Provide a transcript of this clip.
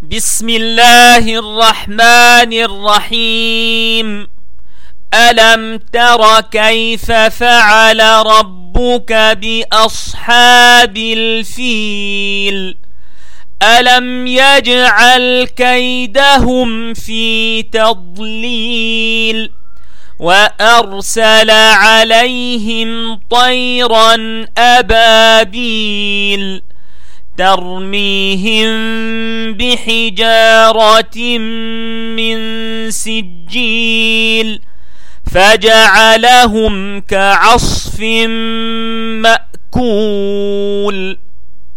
بسم الله الرحمن الرحيم. ألم تر كيف فعل ربك بأصحاب الفيل؟ ألم يجعل كيدهم في تضليل وأرسل عليهم طيرا أبابيل ترميهم بحجارة من سجيل فجعلهم كعصف مأكول.